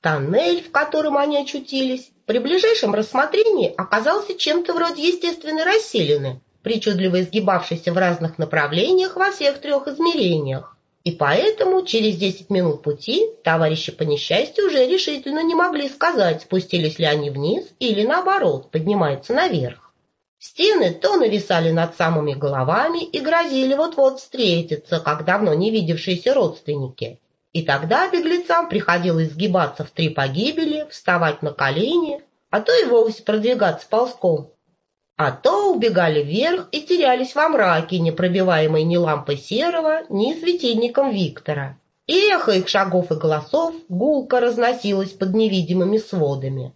Тоннель, в котором они очутились, при ближайшем рассмотрении оказался чем-то вроде естественной расселины, причудливо изгибавшейся в разных направлениях во всех 3 измерениях. И поэтому через 10 минут пути товарищи по несчастью уже решительно не могли сказать, спустились ли они вниз или, наоборот, поднимаются наверх. Стены то нависали над самыми головами и грозили вот-вот встретиться, как давно не видевшиеся родственники. И тогда беглецам приходилось сгибаться в 3 погибели, вставать на колени, а то и вовсе продвигаться ползком. А то убегали вверх и терялись во мраке, не пробиваемой ни лампой Серого, ни светильником Виктора. И эхо их шагов и голосов гулко разносилось под невидимыми сводами.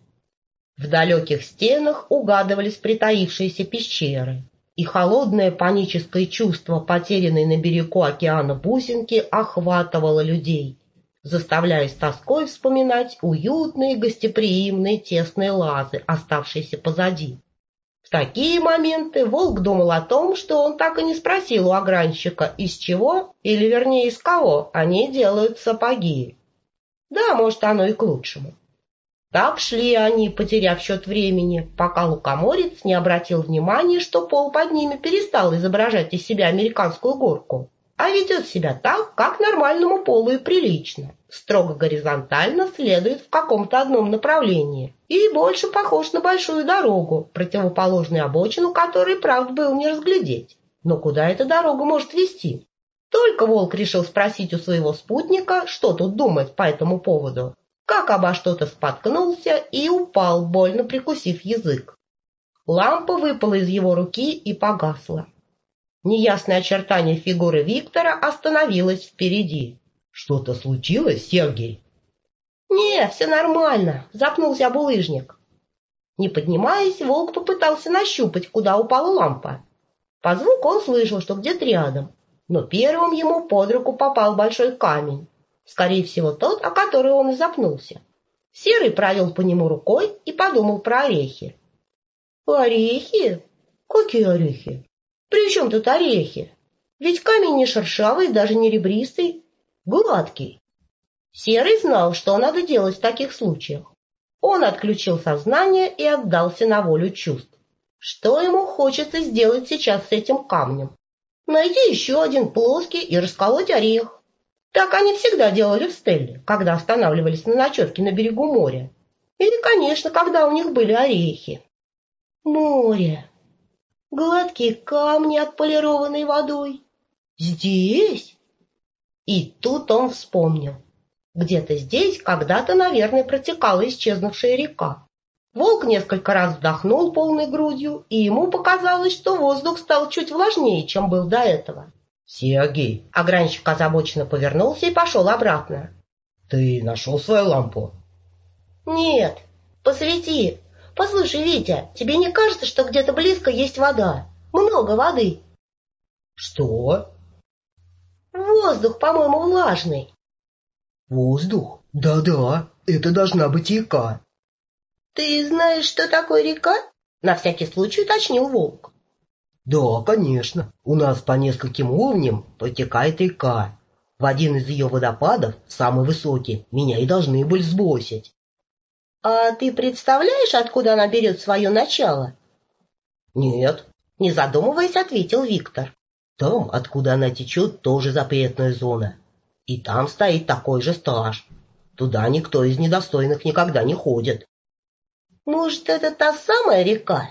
В далеких стенах угадывались притаившиеся пещеры, и холодное паническое чувство потерянной на берегу океана бусинки охватывало людей, заставляя с тоской вспоминать уютные, гостеприимные, тесные лазы, оставшиеся позади. В такие моменты Волк думал о том, что он так и не спросил у огранщика, из чего, или вернее из кого, они делают сапоги. Да, может, оно и к лучшему. Так шли они, потеряв счет времени, пока лукоморец не обратил внимания, что пол под ними перестал изображать из себя американскую горку, а ведет себя так, как нормальному полу и прилично, строго горизонтально следует в каком-то одном направлении и больше похож на большую дорогу, противоположную обочину которой, правда, было не разглядеть. Но куда эта дорога может вести? Только Волк решил спросить у своего спутника, что тут думать по этому поводу, как обо что-то споткнулся и упал, больно прикусив язык. Лампа выпала из его руки и погасла. Неясное очертание фигуры Виктора остановилось впереди. «Что-то случилось, Сергей?» «Не, все нормально», — запнулся булыжник. Не поднимаясь, Волк попытался нащупать, куда упала лампа. По звуку он слышал, что где-то рядом, но первым ему под руку попал большой камень. Скорее всего, тот, о который он и запнулся. Серый провел по нему рукой и подумал про орехи. «Орехи? Какие орехи? При чем тут орехи? Ведь камень не шершавый, даже не ребристый, гладкий». Серый знал, что надо делать в таких случаях. Он отключил сознание и отдался на волю чувств. Что ему хочется сделать сейчас с этим камнем? Найти еще один плоский и расколоть орех. Так они всегда делали в Стелле, когда останавливались на ночевке на берегу моря. Или, конечно, когда у них были орехи. Море. Гладкие камни, отполированные водой. Здесь? И тут он вспомнил. Где-то здесь когда-то, наверное, протекала исчезнувшая река. Волк несколько раз вдохнул полной грудью, и ему показалось, что воздух стал чуть влажнее, чем был до этого. «Сергей!» Огранщик озабоченно повернулся и пошел обратно. «Ты нашел свою лампу?» «Нет. Посвети. Послушай, Витя, тебе не кажется, что где-то близко есть вода? Много воды». «Что?» «Воздух, по-моему, влажный». «Воздух? Да-да, это должна быть река». «Ты знаешь, что такое река?» На всякий случай уточнил Волк. «Да, конечно. У нас по нескольким уровням протекает река. В один из ее водопадов, самый высокий, меня и должны были сбросить». «А ты представляешь, откуда она берет свое начало?» «Нет», — не задумываясь, ответил Виктор. «Там, откуда она течет, тоже запретная зона. И там стоит такой же страж. Туда никто из недостойных никогда не ходит». «Может, это та самая река?»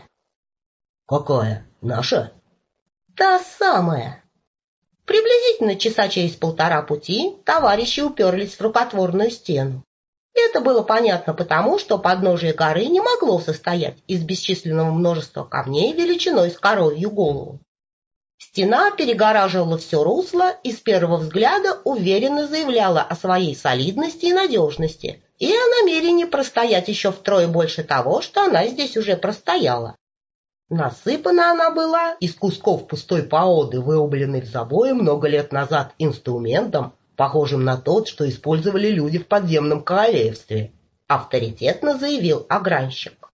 «Какая? Наша?» «Та самая». Приблизительно часа через 1,5 пути товарищи уперлись в рукотворную стену. Это было понятно потому, что подножие горы не могло состоять из бесчисленного множества камней величиной с коровью голову. Стена перегораживала все русло и с первого взгляда уверенно заявляла о своей солидности и надежности и о намерении простоять еще втрое больше того, что она здесь уже простояла. Насыпана она была из кусков пустой породы, вырубленной в забое много лет назад инструментом, похожим на тот, что использовали люди в подземном королевстве, авторитетно заявил огранщик.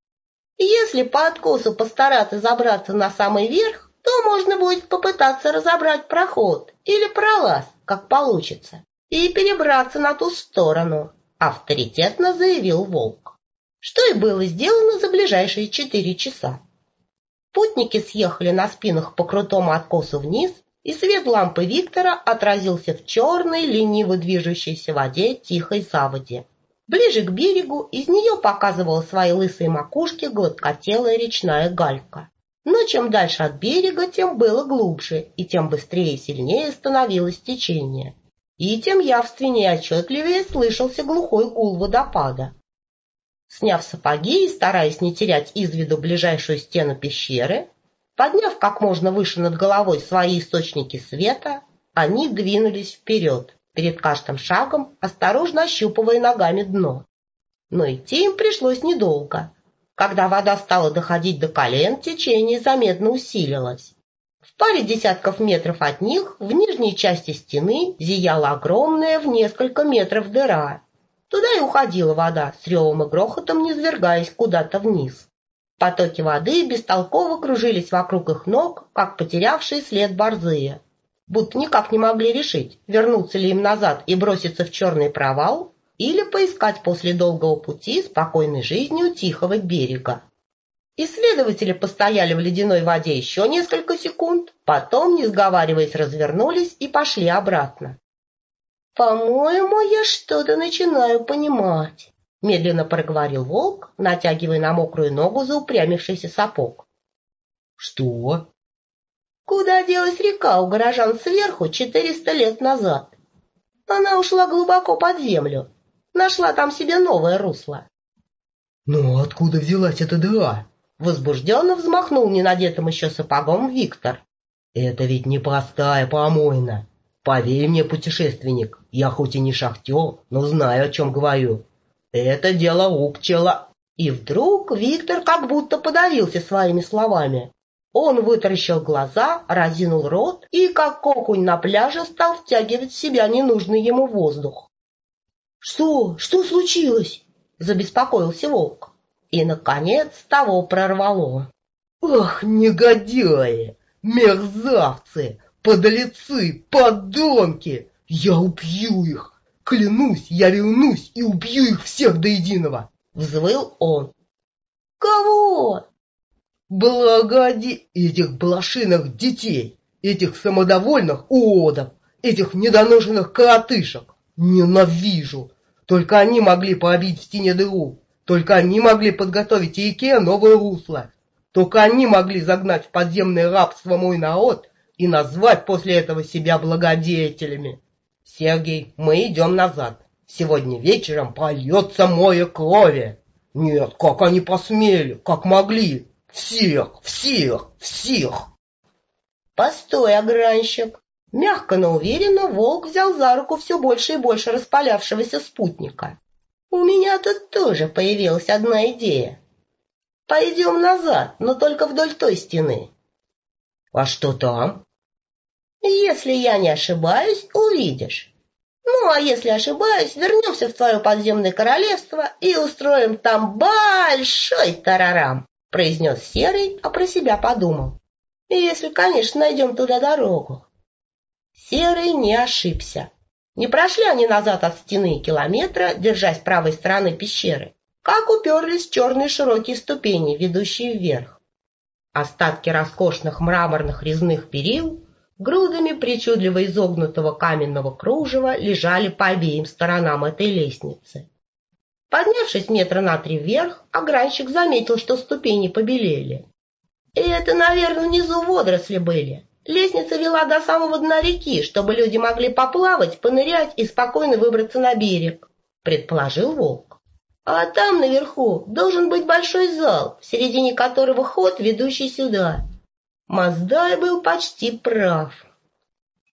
Если по откосу постараться забраться на самый верх, то можно будет попытаться разобрать проход или пролаз, как получится, и перебраться на ту сторону. авторитетно заявил Волк, что и было сделано за ближайшие 4 часа. Путники съехали на спинах по крутому откосу вниз, и свет лампы Виктора отразился в черной, лениво движущейся воде тихой заводи. Ближе к берегу из нее показывала свои лысые макушки гладкотелая речная галька. Но чем дальше от берега, тем было глубже, и тем быстрее и сильнее становилось течение. И тем явственнее и отчетливее слышался глухой гул водопада. Сняв сапоги и стараясь не терять из виду ближайшую стену пещеры, подняв как можно выше над головой свои источники света, они двинулись вперед, перед каждым шагом осторожно ощупывая ногами дно. Но идти им пришлось недолго. Когда вода стала доходить до колен, течение заметно усилилось. В паре десятков метров от них в нижней части стены зияла огромная в несколько метров дыра. Туда и уходила вода, с ревом и грохотом низвергаясь куда-то вниз. Потоки воды бестолково кружились вокруг их ног, как потерявшие след борзые. Будто никак не могли решить, вернуться ли им назад и броситься в черный провал, или поискать после долгого пути спокойной жизни у тихого берега. Исследователи постояли в ледяной воде еще несколько секунд, потом, не сговариваясь, развернулись и пошли обратно. «По-моему, я что-то начинаю понимать», — медленно проговорил Волк, натягивая на мокрую ногу заупрямившийся сапог. «Что?» «Куда делась река у горожан сверху 400 лет назад? Она ушла глубоко под землю, нашла там себе новое русло». «Но откуда взялась эта дыра?» Возбужденно взмахнул ненадетым еще сапогом Виктор. «Это ведь не простая помойна. Поверь мне, путешественник, я хоть и не шахтер, но знаю, о чем говорю. Это дело рук чела». И вдруг Виктор как будто подавился своими словами. Он вытаращил глаза, разинул рот и, как окунь на пляже, стал втягивать в себя ненужный ему воздух. «Что? Что случилось?» — забеспокоился Волк. И, наконец, того прорвало. «Ах, негодяи! Мерзавцы! Подлецы! Подонки! Я убью их! Клянусь, я вернусь и убью их всех до единого!» — взвыл он. «Кого?» Этих блошиных детей, этих самодовольных уродов, этих недоношенных коротышек. Ненавижу! Только они могли пробить в стене дыру. Только они могли подготовить реке новое русло. Только они могли загнать в подземное рабство мой народ и назвать после этого себя благодетелями. Сергей, мы идем назад. Сегодня вечером польется море крови. Нет, как они посмели, как могли. Всех, всех, всех. «Постой, огранщик!» Мягко, но уверенно Волк взял за руку все больше и больше распалявшегося спутника. «У меня тут тоже появилась одна идея. Пойдем назад, но только вдоль той стены». «А что там?» «Если я не ошибаюсь, увидишь. Ну, а если ошибаюсь, вернемся в твое подземное королевство и устроим там большой тарарам», произнес Серый, а про себя подумал. «Если, конечно, найдем туда дорогу». Серый не ошибся. Не прошли они назад от стены километра, держась правой стороны пещеры, как уперлись в черные широкие ступени, ведущие вверх. Остатки роскошных мраморных резных перил грудами причудливо изогнутого каменного кружева лежали по обеим сторонам этой лестницы. Поднявшись метра на 3 вверх, огранщик заметил, что ступени побелели. И это, наверное, внизу водоросли были. Лестница вела до самого дна реки, чтобы люди могли поплавать, понырять и спокойно выбраться на берег, предположил Волк. А там наверху должен быть большой зал, в середине которого ход, ведущий сюда. Маздай был почти прав.